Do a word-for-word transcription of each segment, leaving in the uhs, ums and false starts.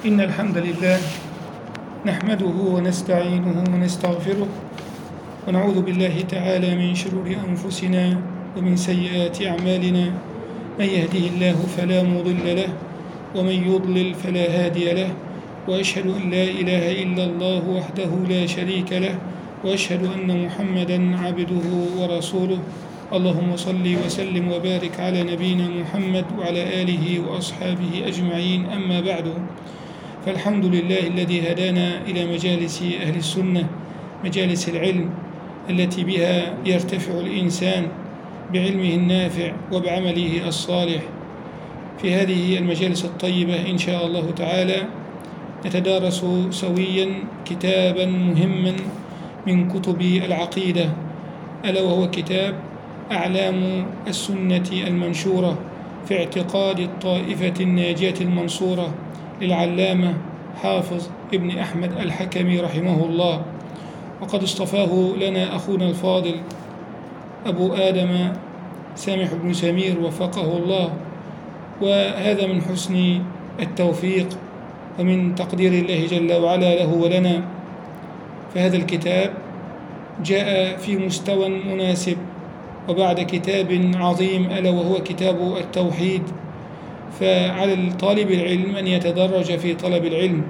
إن الحمد لله نحمده ونستعينه ونستغفره ونعوذ بالله تعالى من شرور أنفسنا ومن سيئات أعمالنا. من يهده الله فلا مضل له ومن يضلل فلا هادي له، وأشهد أن لا إله إلا الله وحده لا شريك له، وأشهد أن محمدا عبده ورسوله. اللهم صل وسلم وبارك على نبينا محمد وعلى آله وأصحابه أجمعين. أما بعد، فالحمد لله الذي هدانا إلى مجالس أهل السنة، مجالس العلم التي بها يرتفع الإنسان بعلمه النافع وبعمله الصالح. في هذه المجالس الطيبة إن شاء الله تعالى نتدارس سويا كتابا مهما من كتب العقيدة، ألا وهو كتاب أعلام السنة المنشورة في اعتقاد الطائفة الناجية المنصورة للعلامة حافظ ابن أحمد الحكمي رحمه الله. وقد اصطفاه لنا أخونا الفاضل أبو آدم سامح بن سمير وفقه الله، وهذا من حسن التوفيق ومن تقدير الله جل وعلا له ولنا. فهذا الكتاب جاء في مستوى مناسب وبعد كتاب عظيم ألا وهو كتاب التوحيد، فعلى الطالب العلم أن يتدرج في طلب العلم.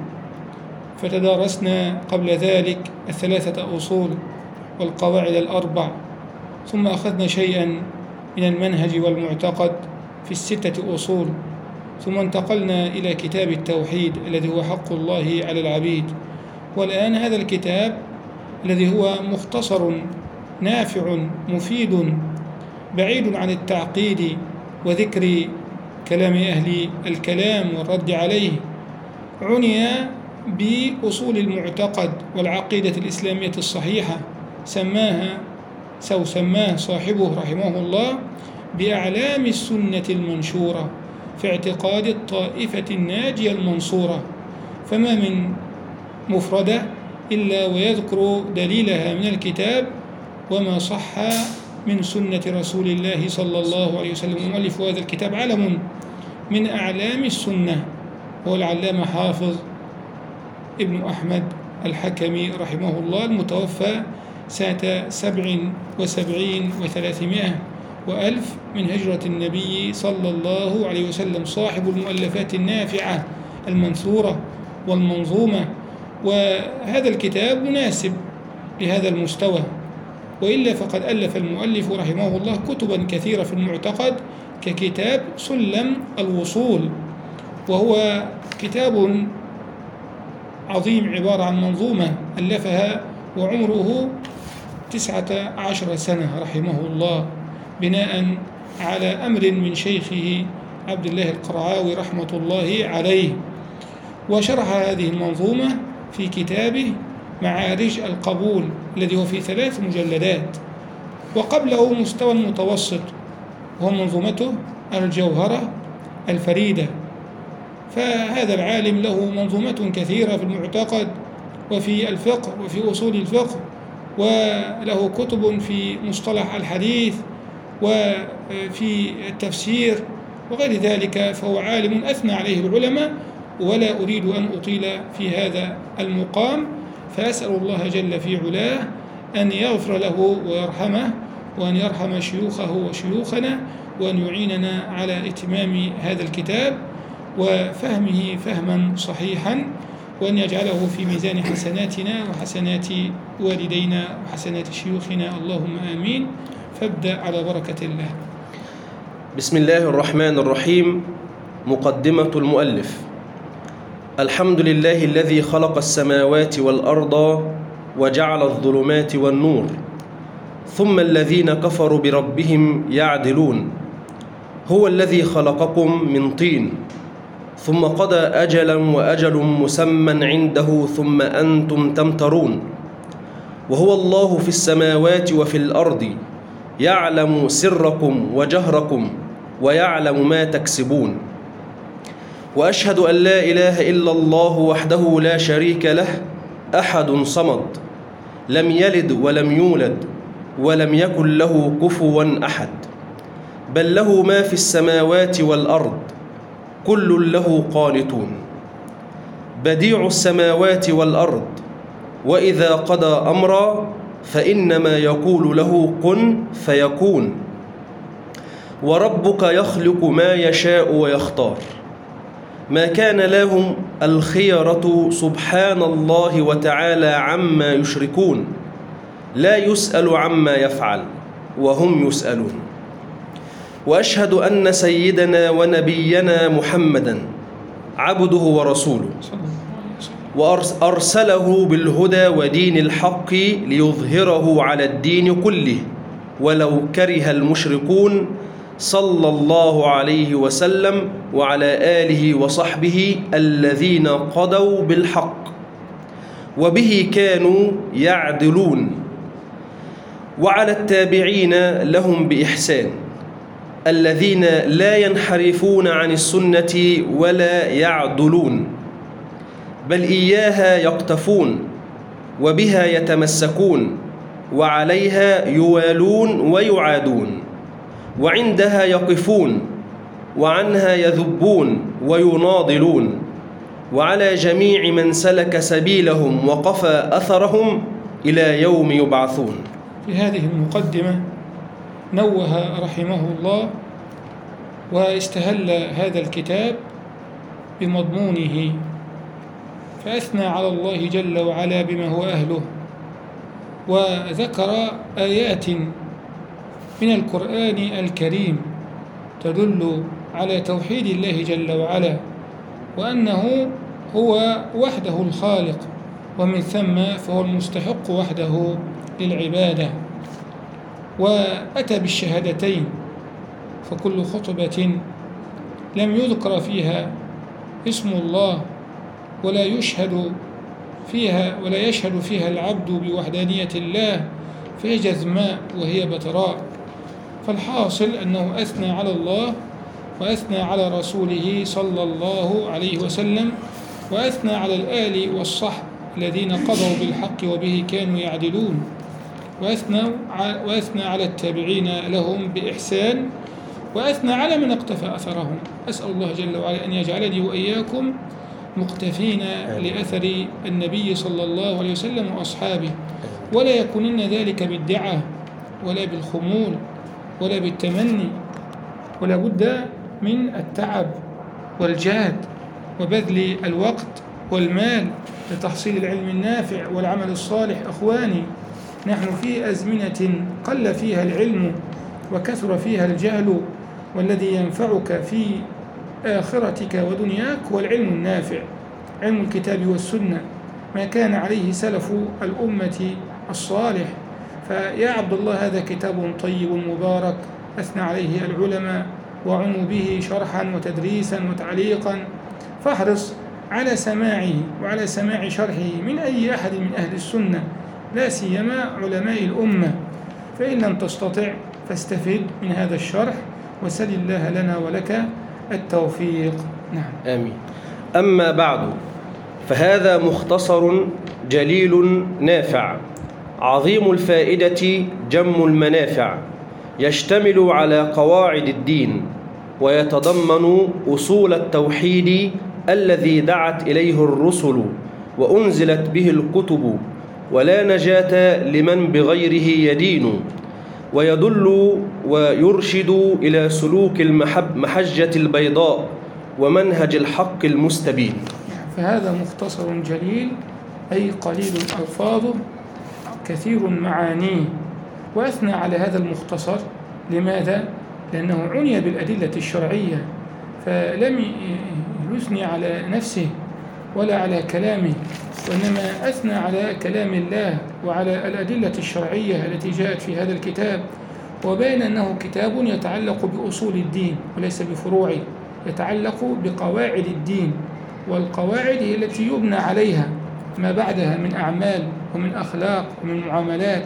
فتدارسنا قبل ذلك الثلاثة أصول والقواعد الأربع، ثم أخذنا شيئا من المنهج والمعتقد في الستة أصول، ثم انتقلنا إلى كتاب التوحيد الذي هو حق الله على العبيد. والآن هذا الكتاب الذي هو مختصر نافع مفيد بعيد عن التعقيد وذكر كلام أهل الكلام والرد عليه، عني بأصول المعتقد والعقيدة الإسلامية الصحيحة، سماها سو سماه صاحبه رحمه الله بأعلام السنة المنشورة في اعتقاد الطائفة الناجية المنصورة. فما من مفردة إلا ويذكر دليلها من الكتاب وما صح من سنة رسول الله صلى الله عليه وسلم. مؤلف هذا الكتاب علم من أعلام السنة هو العلامة حافظ ابن أحمد الحكمي رحمه الله، المتوفى سنة سبع وسبعين وثلاثمائة وألف من هجرة النبي صلى الله عليه وسلم، صاحب المؤلفات النافعة المنثورة والمنظومة. وهذا الكتاب مناسب لهذا المستوى، وإلا فقد ألف المؤلف رحمه الله كتبا كثيرة في المعتقد ككتاب سلم الوصول، وهو كتاب عظيم عبارة عن منظومة ألفها وعمره تسعة عشر سنة رحمه الله، بناء على أمر من شيخه عبد الله القرعاوي رحمة الله عليه. وشرح هذه المنظومة في كتابه معارج القبول الذي هو في ثلاث مجلدات، وقبله مستوى متوسط وهو منظومته الجوهرة الفريدة. فهذا العالم له منظومة كثيرة في المعتقد وفي الفقه وفي أصول الفقه، وله كتب في مصطلح الحديث وفي التفسير وغير ذلك، فهو عالم أثنى عليه العلماء. ولا أريد أن أطيل في هذا المقام، فأسأل الله جل في علاه أن يغفر له ويرحمه، وأن يرحم شيوخه وشيوخنا، وأن يعيننا على إتمام هذا الكتاب وفهمه فهما صحيحا، وأن يجعله في ميزان حسناتنا وحسنات والدينا وحسنات شيوخنا، اللهم آمين. فابدأ على بركة الله. بسم الله الرحمن الرحيم. مقدمة المؤلف: الحمد لله الذي خلق السماوات والأرض وجعل الظلمات والنور، ثم الذين كفروا بربهم يعدلون. هو الذي خلقكم من طين ثم قضى أجلا وأجل مسمى عنده ثم أنتم تمترون. وهو الله في السماوات وفي الأرض، يعلم سركم وجهركم ويعلم ما تكسبون. وأشهد أن لا إله إلا الله وحده لا شريك له، أحد صمد، لم يلد ولم يولد ولم يكن له كفوا أحد، بل له ما في السماوات والأرض، كل له قانتون. بديع السماوات والأرض، وإذا قضى أمرا فإنما يقول له كن فيكون، وربك يخلق ما يشاء ويختار، ما كان لهم الخيرة سبحان الله وتعالى عما يشركون، لا يسأل عما يفعل وهم يسألون. وأشهد أن سيدنا ونبينا محمدًا عبده ورسوله، وأرسله بالهدى ودين الحق ليظهره على الدين كله ولو كره المشركون، صلى الله عليه وسلم وعلى آله وصحبه الذين قضوا بالحق وبه كانوا يعدلون، وعلى التابعين لهم بإحسان الذين لا ينحرفون عن السنة ولا يعدلون، بل إياها يقتفون وبها يتمسكون وعليها يوالون ويعادون، وعندها يقفون وعنها يذبون ويناضلون، وعلى جميع من سلك سبيلهم وقفى أثرهم إلى يوم يبعثون. في هذه المقدمة نوه رحمه الله واستهل هذا الكتاب بمضمونه، فأثنى على الله جل وعلا بما هو أهله، وذكر آيات من القرآن الكريم تدل على توحيد الله جل وعلا، وأنه هو وحده الخالق، ومن ثم فهو المستحق وحده للعبادة. وأتى بالشهادتين، فكل خطبة لم يذكر فيها اسم الله ولا يشهد فيها ولا يشهد فيها العبد بوحدانية الله فهي جذماء وهي بتراء. فالحاصل أنه أثنى على الله وأثنى على رسوله صلى الله عليه وسلم، وأثنى على الآل والصحب الذين قضوا بالحق وبه كانوا يعدلون، وأثنى وأثنى على التابعين لهم بإحسان، وأثنى على من اقتفى أثرهم. أسأل الله جل وعلا أن يجعلني وإياكم مقتفين لأثر النبي صلى الله عليه وسلم وأصحابه، ولا يكونن ذلك بالدعة ولا بالخمول ولا بالتمني، ولا بد من التعب والجهد وبذل الوقت والمال لتحصيل العلم النافع والعمل الصالح. أخواني، نحن في أزمنة قل فيها العلم وكثر فيها الجهل، والذي ينفعك في آخرتك ودنياك هو العلم النافع، علم الكتاب والسنة، ما كان عليه سلف الأمة الصالح. فيا عبد الله، هذا كتاب طيب مبارك أثنى عليه العلماء وعنوا به شرحا وتدريسا وتعليقا، فاحرص على سماعه وعلى سماع شرحه من أي أحد من أهل السنة، لا سيما علماء الأمة، فإن لم تستطع فاستفد من هذا الشرح، وسل الله لنا ولك التوفيق. نعم. آمين. أما بعد، فهذا مختصر جليل نافع عظيم الفائدة جم المنافع، يشتمل على قواعد الدين، ويتضمن أصول التوحيد الذي دعت إليه الرسل وأنزلت به الكتب، ولا نجاة لمن بغيره يدين، ويدل ويرشد إلى سلوك المحجة البيضاء ومنهج الحق المستبين. فهذا مختصر جليل، أي قليل ألفاظه كثير معانيه. وأثنى على هذا المختصر لماذا؟ لأنه عني بالأدلة الشرعية، فلم يثني على نفسه ولا على كلامه، وإنما أثنى على كلام الله وعلى الأدلة الشرعية التي جاءت في هذا الكتاب، وبين أنه كتاب يتعلق بأصول الدين وليس بفروعه، يتعلق بقواعد الدين، والقواعد هي التي يبنى عليها ما بعدها من أعمال ومن أخلاق ومن معاملات،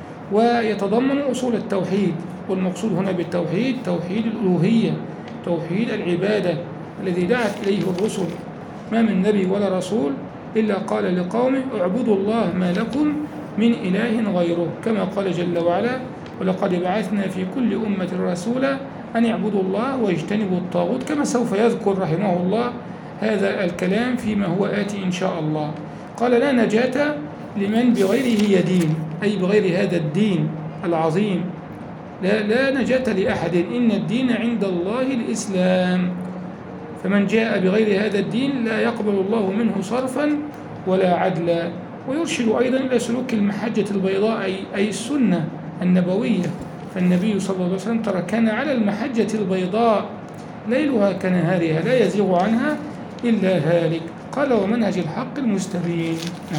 ويتضمن أصول التوحيد. والمقصود هنا بالتوحيد توحيد الألوهية، توحيد العبادة الذي دعت إليه الرسل. ما من نبي ولا رسول إلا قال لقومه اعبدوا الله ما لكم من إله غيره، كما قال جل وعلا ولقد بعثنا في كل أمة رسولا أن يعبدوا الله واجتنبوا الطاغوت، كما سوف يذكر رحمه الله هذا الكلام فيما هو آتي إن شاء الله. قال لا نجاة لمن بغيره يدين، أي بغير هذا الدين العظيم، لا, لا نجاة لأحد، إن الدين عند الله الإسلام، فمن جاء بغير هذا الدين لا يقبل الله منه صرفا ولا عدلا. ويرشد أيضا إلى سلوك المحجة البيضاء، أي, أي السنة النبوية، فالنبي صلى الله عليه وسلم تركنا على المحجة البيضاء ليلها كنهارها لا يزيغ عنها إلا هالك. قال ومنهج الحق المستبين. نعم.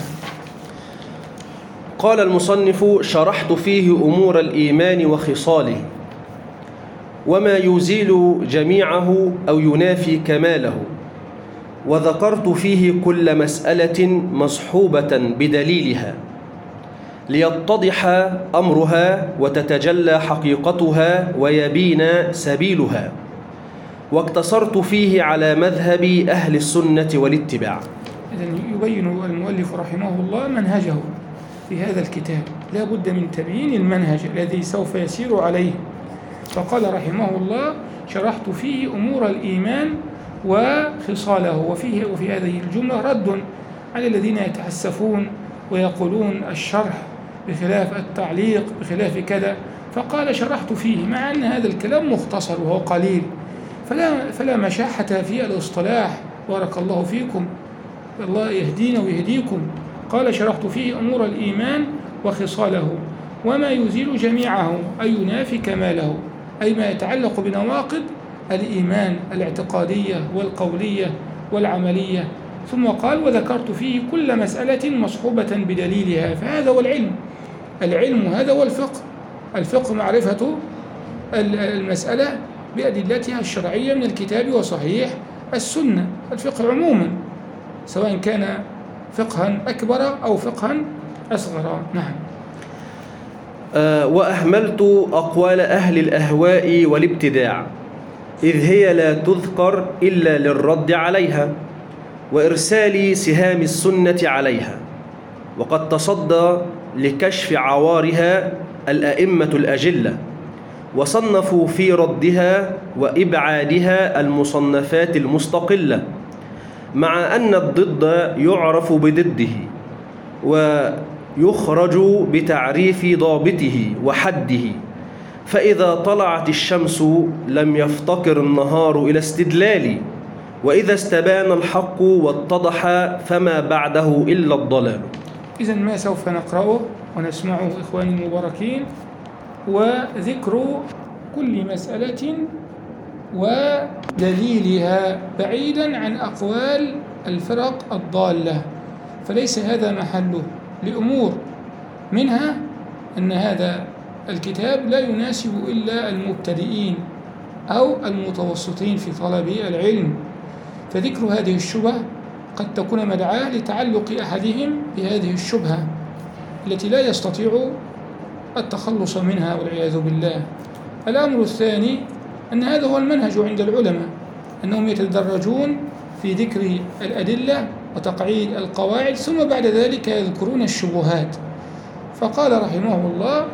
قال المصنف: شرحت فيه أمور الإيمان وخصاله، وما يزيل جميعه أو ينافي كماله، وذكرت فيه كل مسألة مصحوبة بدليلها ليتضح أمرها وتتجلى حقيقتها ويبين سبيلها، واقتصرت فيه على مذهب أهل السنة والاتباع. إذن يبين المؤلف رحمه الله منهجه في هذا الكتاب، لا بد من تبيين المنهج الذي سوف يسير عليه. فقال رحمه الله: شرحت فيه أمور الإيمان وخصاله. وفيه وفي هذه الجملة رد على الذين يتحسفون ويقولون الشرح بخلاف التعليق بخلاف كذا، فقال شرحت فيه، مع أن هذا الكلام مختصر وهو قليل، فلا, فلا مشاحة في الاصطلاح. بارك الله فيكم، الله يهدينا ويهديكم. قال شرحت فيه أمور الإيمان وخصاله، وما يزيل جميعه أي ينافي كماله، أي ما يتعلق بنواقض الإيمان الاعتقادية والقولية والعملية. ثم قال: وذكرت فيه كل مسألة مصحوبة بدليلها. فهذا هو العلم، العلم هذا هو الفقه. الفقه معرفة المسألة بأدلتها الشرعية من الكتاب وصحيح السنة، الفقه عموما، سواء كان فقها أكبر أو فقها أصغر. نعم. أه وأهملت أقوال أهل الأهواء والابتداع، إذ هي لا تذكر إلا للرد عليها وإرسال سهام السنة عليها، وقد تصدى لكشف عوارها الأئمة الأجلة، وصنفوا في ردها وإبعادها المصنفات المستقلة، مع أن الضد يعرف بضده ويخرج بتعريف ضابطه وحده. فإذا طلعت الشمس لم يفتقر النهار إلى استدلال، وإذا استبان الحق واتضح فما بعده إلا الضلال. إذن ما سوف نقرأه ونسمعه إخواني المباركين، وذكر كل مسألة ودليلها بعيدا عن أقوال الفرق الضالة، فليس هذا محله، لأمور منها أن هذا الكتاب لا يناسب إلا المبتدئين أو المتوسطين في طلب العلم، فذكر هذه الشبهة قد تكون مدعاة لتعلق أحدهم بهذه الشبهة التي لا يستطيع التخلص منها والعياذ بالله. الأمر الثاني أن هذا هو المنهج عند العلماء، أنهم يتدرجون في ذكر الأدلة وتقعيد القواعد، ثم بعد ذلك يذكرون الشبهات. فقال رحمه الله: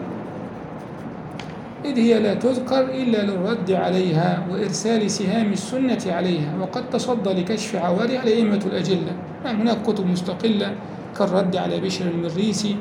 إذ هي لا تذكر إلا للرد عليها وإرسال سهام السنة عليها، وقد تصدى لكشف عوارها الأئمة الأجلة. نعم، هناك كتب مستقلة كالرد على بشر المريسي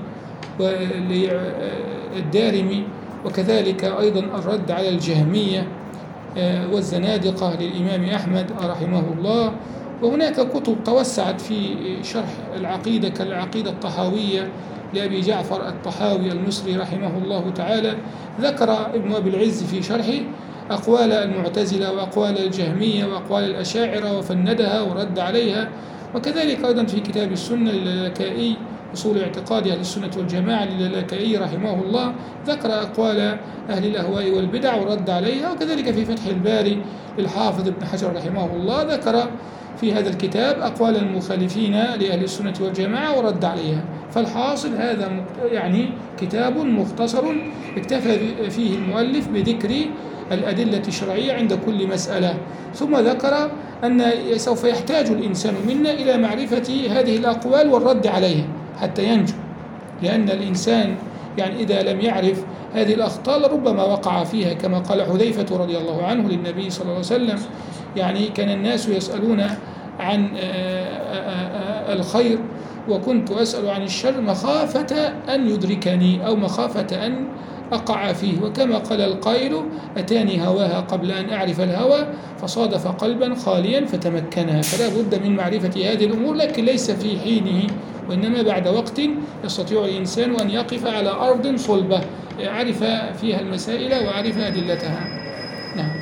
والدارمي، وكذلك أيضا الرد على الجهمية والزنادقة للإمام أحمد رحمه الله. وهناك كتب توسعت في شرح العقيدة كالعقيدة الطحاوية لأبي جعفر الطحاوي المصري رحمه الله تعالى. ذكر ابن أبي العز في شرحه أقوال المعتزلة وأقوال الجهمية وأقوال الأشاعرة وفندها ورد عليها. وكذلك أيضا في كتاب السنة للالكائي أصول اعتقاد أهل السنة والجماعة للالكائي رحمه الله ذكر أقوال أهل الأهواء والبدع ورد عليها. وكذلك في فتح الباري للحافظ ابن حجر رحمه الله ذكر في هذا الكتاب أقوال المخالفين لأهل السنة والجماعة ورد عليها. فالحاصل هذا يعني كتاب مختصر اكتفى فيه المؤلف بذكر الأدلة الشرعية عند كل مسألة، ثم ذكر أن سوف يحتاج الإنسان منا إلى معرفة هذه الأقوال والرد عليها حتى ينجو، لأن الإنسان يعني إذا لم يعرف هذه الأخطاء لربما وقع فيها، كما قال حذيفة رضي الله عنه للنبي صلى الله عليه وسلم: يعني كان الناس يسألون عن الخير وكنت أسأل عن الشر مخافة أن يدركني أو مخافة أن أقع فيه. وكما قال القائل: أتاني هواها قبل أن أعرف الهوى فصادف قلبا خاليا فتمكنها. فلا بد من معرفة هذه الأمور، لكن ليس في حينه، وإنما بعد وقت يستطيع الإنسان أن يقف على أرض صلبة عرف فيها المسائل وعرف أدلتها. نعم.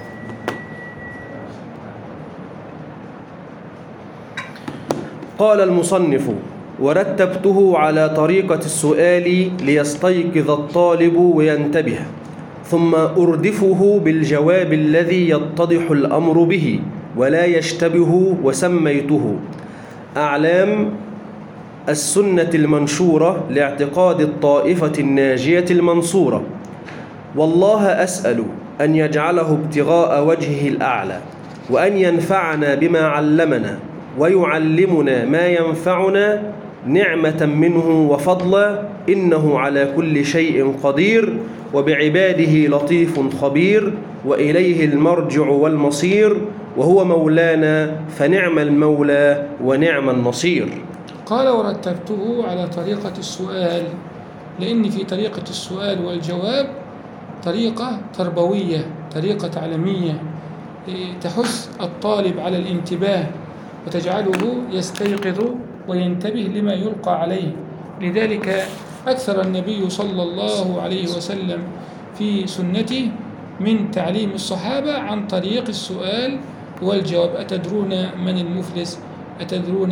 قال المصنف: ورتبته على طريقة السؤال ليستيقظ الطالب وينتبه، ثم أردفه بالجواب الذي يتضح الأمر به ولا يشتبه، وسميته أعلام السنة المنشورة لاعتقاد الطائفة الناجية المنصورة. والله أسأل أن يجعله ابتغاء وجهه الأعلى، وأن ينفعنا بما علمنا ويعلمنا ما ينفعنا نعمة منه وفضلا، إنه على كل شيء قدير، وبعباده لطيف خبير، وإليه المرجع والمصير، وهو مولانا فنعم المولى ونعم النصير. قال: ورتبته على طريقة السؤال، لأن في طريقة السؤال والجواب طريقة تربوية، طريقة تعليمية تحث الطالب على الانتباه وتجعله يستيقظ وينتبه لما يلقى عليه. لذلك أكثر النبي صلى الله عليه وسلم في سنته من تعليم الصحابة عن طريق السؤال والجواب: أتدرون من المفلس؟ أتدرون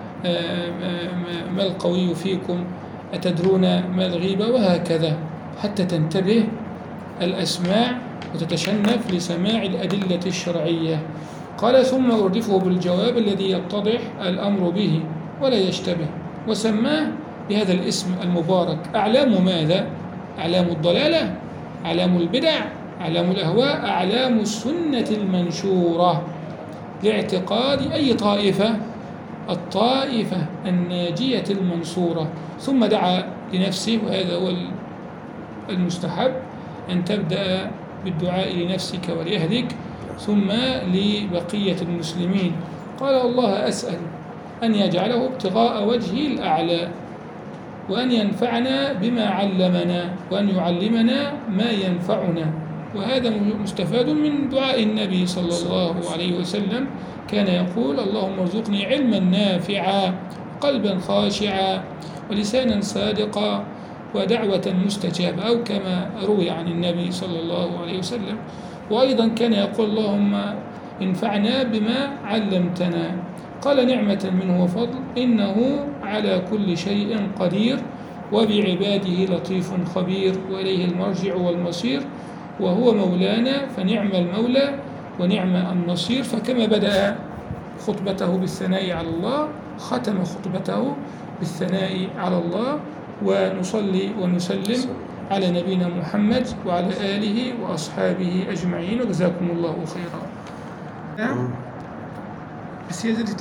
ما القوي فيكم؟ أتدرون ما الغيبة؟ وهكذا حتى تنتبه الأسماع وتتشنف لسماع الأدلة الشرعية. قال: ثم أردفه بالجواب الذي يتضح الأمر به ولا يشتبه، وسماه بهذا الاسم المبارك: أعلام ماذا؟ أعلام الضلالة، أعلام البدع، أعلام الأهواء، أعلام السنة المنشورة لاعتقاد أي طائفة؟ الطائفة الناجية المنصورة. ثم دعا لنفسه، وهذا هو المستحب، أن تبدأ بالدعاء لنفسك ولأهلك ثم لبقية المسلمين. قال: الله أسأل أن يجعله ابتغاء وجهه الأعلى، وأن ينفعنا بما علمنا، وأن يعلمنا ما ينفعنا. وهذا مستفاد من دعاء النبي صلى الله عليه وسلم، كان يقول: اللهم ارزقني علما نافعا، قلبا خاشعا، ولسانا صادقا، ودعوة مستجابة، أو كما روي عن النبي صلى الله عليه وسلم. وأيضا كان يقول: اللهم انفعنا بما علمتنا. قال: نعمة منه وفضل، إنه على كل شيء قدير، وبعباده لطيف خبير، وإليه المرجع والمصير، وهو مولانا فنعم المولى ونعم النصير. فكما بدأ خطبته بالثناء على الله، ختم خطبته بالثناء على الله. ونصلي ونسلم على نبينا محمد وعلى آله وأصحابه أجمعين، وجزاكم الله خيرا.